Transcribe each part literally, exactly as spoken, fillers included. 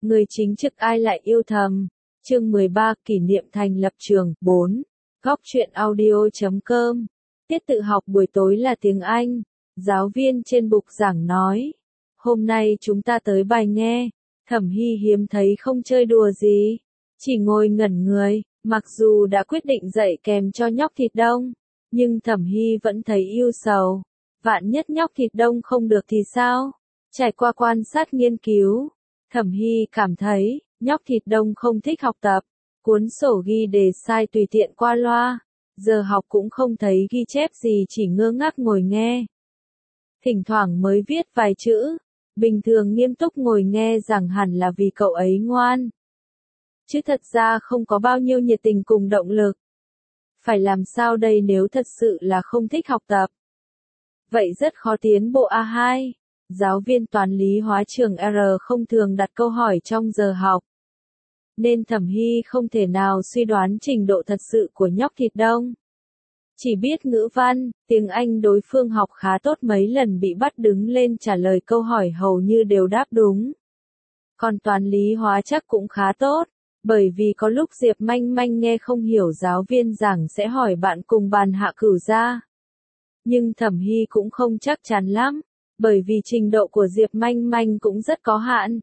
Người chính trực ai lại yêu thầm. Chương mười ba kỷ niệm thành lập trường. bốn. Góc truyện audio chấm com. Tiết tự học buổi tối là tiếng Anh. Giáo viên trên bục giảng nói. Hôm nay chúng ta tới bài nghe. Thẩm Hy hiếm thấy không chơi đùa gì. Chỉ ngồi ngẩn người. Mặc dù đã quyết định dạy kèm cho nhóc thịt đông. Nhưng Thẩm Hy vẫn thấy ưu sầu. Vạn nhất nhóc thịt đông không được thì sao? Trải qua quan sát nghiên cứu. Thẩm Hy cảm thấy, nhóc thịt đông không thích học tập. Cuốn sổ ghi đề sai tùy tiện qua loa. Giờ học cũng không thấy ghi chép gì, chỉ ngơ ngác ngồi nghe. Thỉnh thoảng mới viết vài chữ. Bình thường nghiêm túc ngồi nghe rằng hẳn là vì cậu ấy ngoan. Chứ thật ra không có bao nhiêu nhiệt tình cùng động lực. Phải làm sao đây nếu thật sự là không thích học tập? Vậy rất khó tiến bộ. A hai. Giáo viên toán lý hóa trường R không thường đặt câu hỏi trong giờ học. Nên Thẩm Hy không thể nào suy đoán trình độ thật sự của nhóc thịt đông. Chỉ biết ngữ văn, tiếng Anh đối phương học khá tốt, mấy lần bị bắt đứng lên trả lời câu hỏi hầu như đều đáp đúng. Còn toán lý hóa chắc cũng khá tốt, bởi vì có lúc Diệp Manh Manh nghe không hiểu giáo viên giảng sẽ hỏi bạn cùng bàn Hạ Cửu Gia. Nhưng Thẩm Hy cũng không chắc chắn lắm, bởi vì trình độ của Diệp Manh Manh cũng rất có hạn.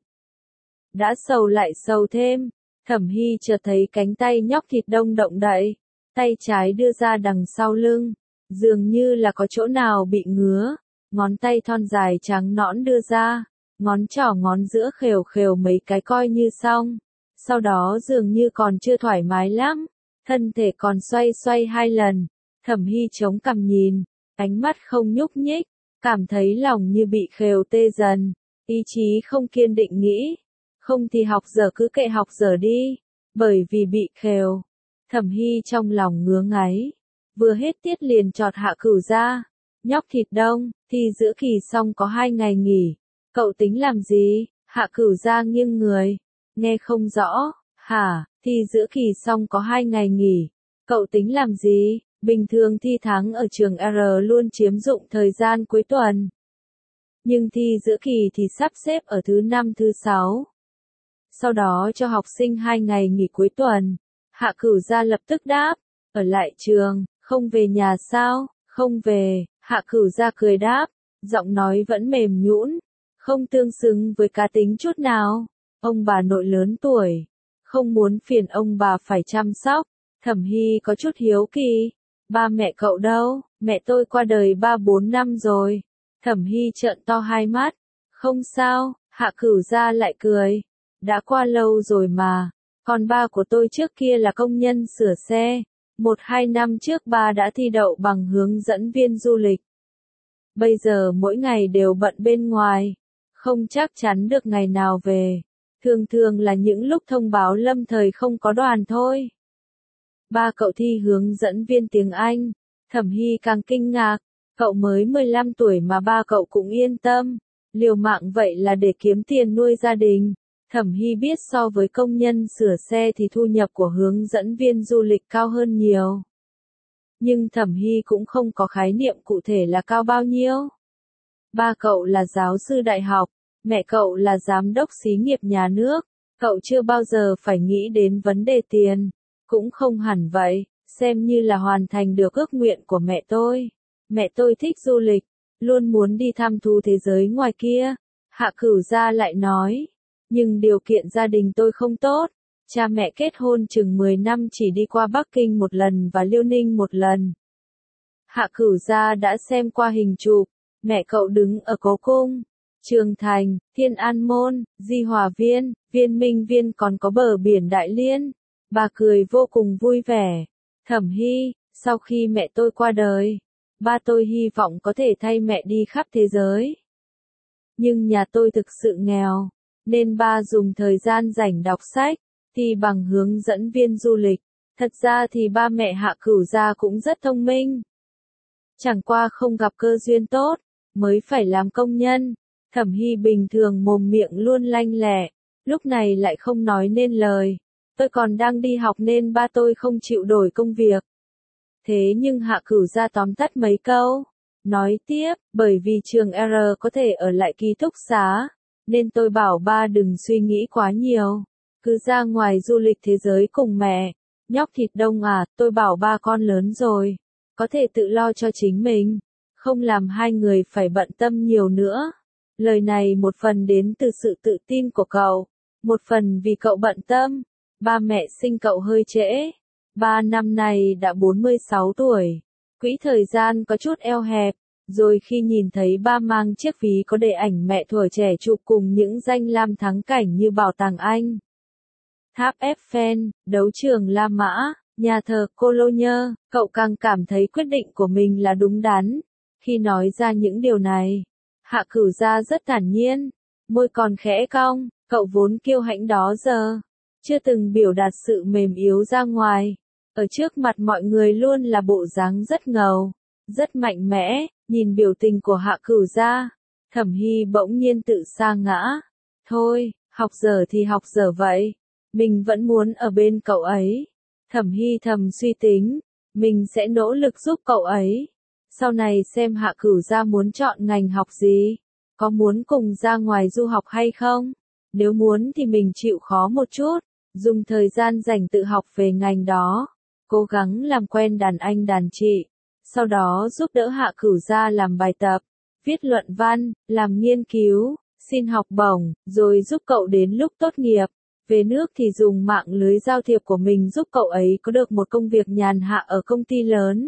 Đã sầu lại sầu thêm, Thẩm Hy chợt thấy cánh tay nhóc thịt đông động đậy, tay trái đưa ra đằng sau lưng, dường như là có chỗ nào bị ngứa, ngón tay thon dài trắng nõn đưa ra, ngón trỏ ngón giữa khều khều mấy cái coi như xong, sau đó dường như còn chưa thoải mái lắm, thân thể còn xoay xoay hai lần, Thẩm Hy chống cằm nhìn, ánh mắt không nhúc nhích, cảm thấy lòng như bị khều tê dần, ý chí không kiên định nghĩ, không thì học dở cứ kệ học dở đi, bởi vì bị khều. Thẩm Hy trong lòng ngứa ngáy, vừa hết tiết liền chọt Hạ Cửu Gia, nhóc thịt đông, thi giữa kỳ xong có hai ngày nghỉ, cậu tính làm gì? Hạ Cửu Gia nghiêng người, nghe không rõ, hả, thi giữa kỳ xong có hai ngày nghỉ, cậu tính làm gì? Bình thường thi tháng ở trường R luôn chiếm dụng thời gian cuối tuần. Nhưng thi giữa kỳ thì sắp xếp ở thứ năm thứ sáu. Sau đó cho học sinh hai ngày nghỉ cuối tuần. Hạ Cửu Gia lập tức đáp, ở lại trường, không về nhà sao? Không về, Hạ Cửu Gia cười đáp, giọng nói vẫn mềm nhũn, không tương xứng với cá tính chút nào. Ông bà nội lớn tuổi, không muốn phiền ông bà phải chăm sóc. Thẩm Hy có chút hiếu kỳ. Ba mẹ cậu đâu? Mẹ tôi qua đời ba bốn năm rồi. Thẩm Hy trợn to hai mắt. Không sao, Hạ Cửu Gia lại cười. Đã qua lâu rồi mà. Còn ba của tôi trước kia là công nhân sửa xe. Một hai năm trước ba đã thi đậu bằng hướng dẫn viên du lịch. Bây giờ mỗi ngày đều bận bên ngoài. Không chắc chắn được ngày nào về. Thường thường là những lúc thông báo lâm thời không có đoàn thôi. Ba cậu thi hướng dẫn viên tiếng Anh. Thẩm Hy càng kinh ngạc. Cậu mới mười lăm tuổi mà ba cậu cũng yên tâm. Liều mạng vậy là để kiếm tiền nuôi gia đình. Thẩm Hy biết so với công nhân sửa xe thì thu nhập của hướng dẫn viên du lịch cao hơn nhiều. Nhưng Thẩm Hy cũng không có khái niệm cụ thể là cao bao nhiêu. Ba cậu là giáo sư đại học. Mẹ cậu là giám đốc xí nghiệp nhà nước. Cậu chưa bao giờ phải nghĩ đến vấn đề tiền. Cũng không hẳn vậy, xem như là hoàn thành được ước nguyện của mẹ tôi. Mẹ tôi thích du lịch, luôn muốn đi thăm thú thế giới ngoài kia. Hạ Cửu Gia lại nói, nhưng điều kiện gia đình tôi không tốt. Cha mẹ kết hôn chừng mười năm chỉ đi qua Bắc Kinh một lần và Liêu Ninh một lần. Hạ Cửu Gia đã xem qua hình chụp, mẹ cậu đứng ở Cố Cung, Trường Thành, Thiên An Môn, Di Hòa Viên, Viên Minh Viên còn có bờ biển Đại Liên. Bà cười vô cùng vui vẻ. Thẩm Hy, sau khi mẹ tôi qua đời, ba tôi hy vọng có thể thay mẹ đi khắp thế giới. Nhưng nhà tôi thực sự nghèo, nên ba dùng thời gian rảnh đọc sách, thì bằng hướng dẫn viên du lịch. Thật ra thì ba mẹ Hạ Cửu Gia cũng rất thông minh. Chẳng qua không gặp cơ duyên tốt, mới phải làm công nhân. Thẩm Hy bình thường mồm miệng luôn lanh lẹ, lúc này lại không nói nên lời. Tôi còn đang đi học nên ba tôi không chịu đổi công việc. Thế nhưng Hạ Cửu Gia tóm tắt mấy câu. Nói tiếp, bởi vì trường R có thể ở lại ký túc xá. nên tôi bảo ba đừng suy nghĩ quá nhiều. Cứ ra ngoài du lịch thế giới cùng mẹ. Nhóc thịt đông à, tôi bảo ba con lớn rồi. Có thể tự lo cho chính mình. Không làm hai người phải bận tâm nhiều nữa. Lời này một phần đến từ sự tự tin của cậu. Một phần vì cậu bận tâm. Ba mẹ sinh cậu hơi trễ. Ba năm nay đã bốn mươi sáu tuổi. Quỹ thời gian có chút eo hẹp. Rồi khi nhìn thấy ba mang chiếc ví có để ảnh mẹ thuở trẻ chụp cùng những danh lam thắng cảnh như Bảo tàng Anh, Tháp Eiffel, đấu trường La Mã, nhà thờ Cologne, cậu càng cảm thấy quyết định của mình là đúng đắn. Khi nói ra những điều này, Hạ Cửu Gia rất thản nhiên, môi còn khẽ cong, cậu vốn kiêu hãnh đó giờ, chưa từng biểu đạt sự mềm yếu ra ngoài. Ở trước mặt mọi người luôn là bộ dáng rất ngầu, rất mạnh mẽ. Nhìn biểu tình của Hạ Cửu Gia, Thẩm Hy bỗng nhiên tự sa ngã. Thôi, học dở thì học dở vậy. Mình vẫn muốn ở bên cậu ấy. Thẩm Hy thầm suy tính, mình sẽ nỗ lực giúp cậu ấy. Sau này xem Hạ Cửu Gia muốn chọn ngành học gì, có muốn cùng ra ngoài du học hay không. Nếu muốn thì mình chịu khó một chút, dùng thời gian rảnh tự học về ngành đó, cố gắng làm quen đàn anh đàn chị. Sau đó giúp đỡ Hạ Cửu Gia làm bài tập, viết luận văn, làm nghiên cứu, xin học bổng, rồi giúp cậu đến lúc tốt nghiệp. Về nước thì dùng mạng lưới giao thiệp của mình giúp cậu ấy có được một công việc nhàn hạ ở công ty lớn.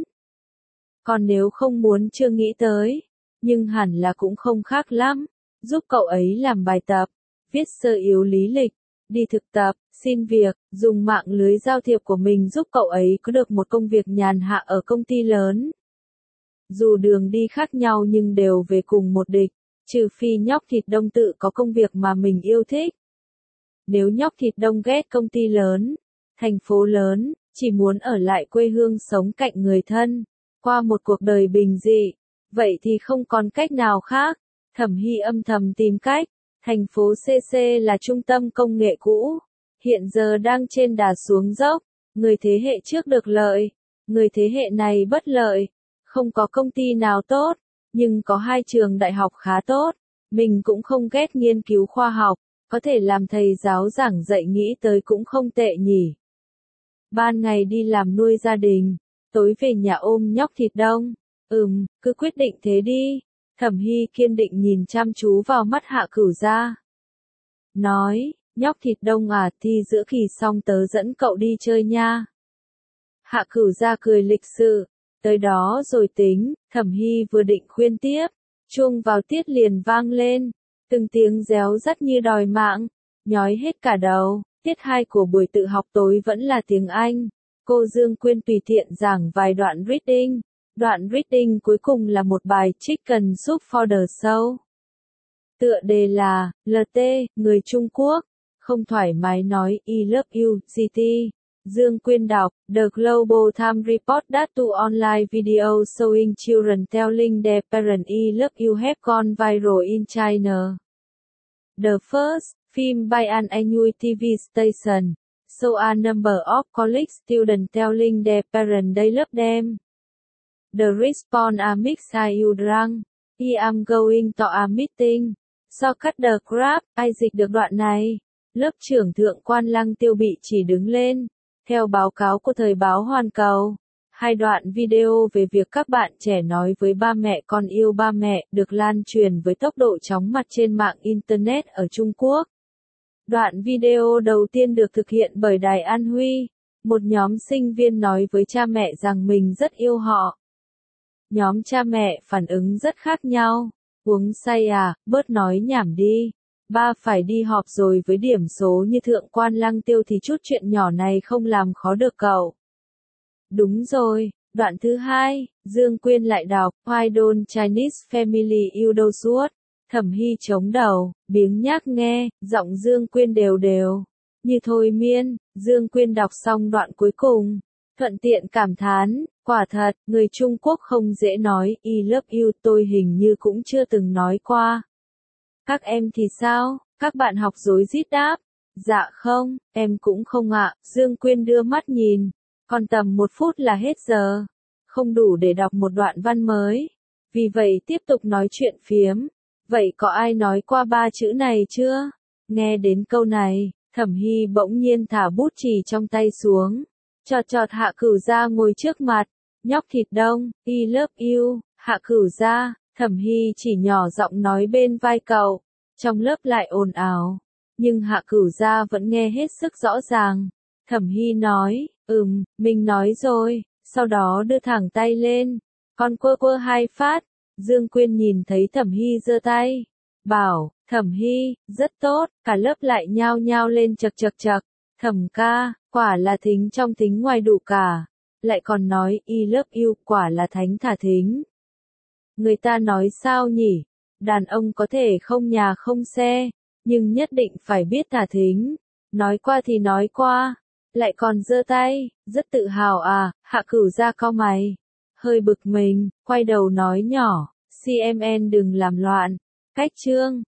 Còn nếu không muốn chưa nghĩ tới, nhưng hẳn là cũng không khác lắm, giúp cậu ấy làm bài tập, viết sơ yếu lý lịch, đi thực tập, xin việc, dùng mạng lưới giao thiệp của mình giúp cậu ấy có được một công việc nhàn hạ ở công ty lớn. Dù đường đi khác nhau nhưng đều về cùng một đích, trừ phi nhóc thịt đông tự có công việc mà mình yêu thích. Nếu nhóc thịt đông ghét công ty lớn, thành phố lớn, chỉ muốn ở lại quê hương sống cạnh người thân, qua một cuộc đời bình dị, vậy thì không còn cách nào khác. Thẩm Hy âm thầm tìm cách. Thành phố xê xê là trung tâm công nghệ cũ, hiện giờ đang trên đà xuống dốc, người thế hệ trước được lợi, người thế hệ này bất lợi, không có công ty nào tốt, nhưng có hai trường đại học khá tốt, mình cũng không ghét nghiên cứu khoa học, có thể làm thầy giáo giảng dạy nghĩ tới cũng không tệ nhỉ. Ban ngày đi làm nuôi gia đình, tối về nhà ôm nhóc thịt đông, ừm, cứ quyết định thế đi. Thẩm Hy kiên định nhìn chăm chú vào mắt Hạ Cửu Gia. Nói, nhóc thịt đông à, thi giữa kỳ xong tớ dẫn cậu đi chơi nha. Hạ Cửu Gia cười lịch sự, tới đó rồi tính. Thẩm Hy vừa định khuyên tiếp, chuông vào tiết liền vang lên, từng tiếng réo rắt như đòi mạng, nhói hết cả đầu. Tiết hai của buổi tự học tối vẫn là tiếng Anh. Cô Dương Quyên tùy tiện giảng vài đoạn reading. Đoạn reading cuối cùng là một bài Chicken Soup for the Soul. Tựa đề là, lờ tê, người Trung Quốc, không thoải mái nói I love you, giê tê. Dương Quyên đọc, The Global Times report that two online videos showing children telling their parents I love you have gone viral in China. The first, film by an annual ti vi station, show a number of college students telling their parents they love them. The response are mixed. Are you drunk? I am going to a meeting. So cut the crap. Ai dịch được đoạn này? Lớp trưởng thượng quan Lăng Tiêu bị chỉ đứng lên. Theo báo cáo của Thời báo Hoàn Cầu, hai đoạn video về việc các bạn trẻ nói với ba mẹ con yêu ba mẹ được lan truyền với tốc độ chóng mặt trên mạng Internet ở Trung Quốc. Đoạn video đầu tiên được thực hiện bởi Đài An Huy. Một nhóm sinh viên nói với cha mẹ rằng mình rất yêu họ. Nhóm cha mẹ phản ứng rất khác nhau. Uống say à, bớt nói nhảm đi. Ba phải đi họp rồi, với điểm số như thượng quan Lăng Tiêu thì chút chuyện nhỏ này không làm khó được cậu. Đúng rồi. Đoạn thứ hai, Dương Quyên lại đọc, Why don't Chinese family you do suốt. Thẩm Hy chống đầu, biếng nhác nghe, giọng Dương Quyên đều đều. Như thôi miên, Dương Quyên đọc xong đoạn cuối cùng. Thuận tiện cảm thán, quả thật, người Trung Quốc không dễ nói, I love you, tôi hình như cũng chưa từng nói qua. Các em thì sao? Các bạn học rối rít đáp. Dạ không, em cũng không ạ. Dương Quyên đưa mắt nhìn. Còn tầm một phút là hết giờ. Không đủ để đọc một đoạn văn mới. Vì vậy tiếp tục nói chuyện phiếm. Vậy có ai nói qua ba chữ này chưa? Nghe đến câu này, Thẩm Hy bỗng nhiên thả bút chì trong tay xuống. Chọt chọt Hạ Cửu Gia ngồi trước mặt. Nhóc thịt đông, I love you, Hạ Cửu Gia. Thẩm Hy chỉ nhỏ giọng nói bên vai cậu. Trong lớp lại ồn ào. Nhưng Hạ Cửu Gia vẫn nghe hết sức rõ ràng. Thẩm Hy nói, ừm, mình nói rồi. Sau đó đưa thẳng tay lên. Con quơ quơ hai phát. Dương Quyên nhìn thấy Thẩm Hy giơ tay. Bảo, Thẩm Hy, rất tốt. Cả lớp lại nhao nhao lên chật chật chật. Thẩm ca, quả là thính trong thính ngoài đủ cả. Lại còn nói I love you, quả là thánh thả thính. Người ta nói sao nhỉ? Đàn ông có thể không nhà không xe, nhưng nhất định phải biết thả thính. Nói qua thì nói qua, lại còn giơ tay, rất tự hào à. Hạ Cửu Gia cau mày, hơi bực mình, quay đầu nói nhỏ, xê em en đừng làm loạn. Cách chương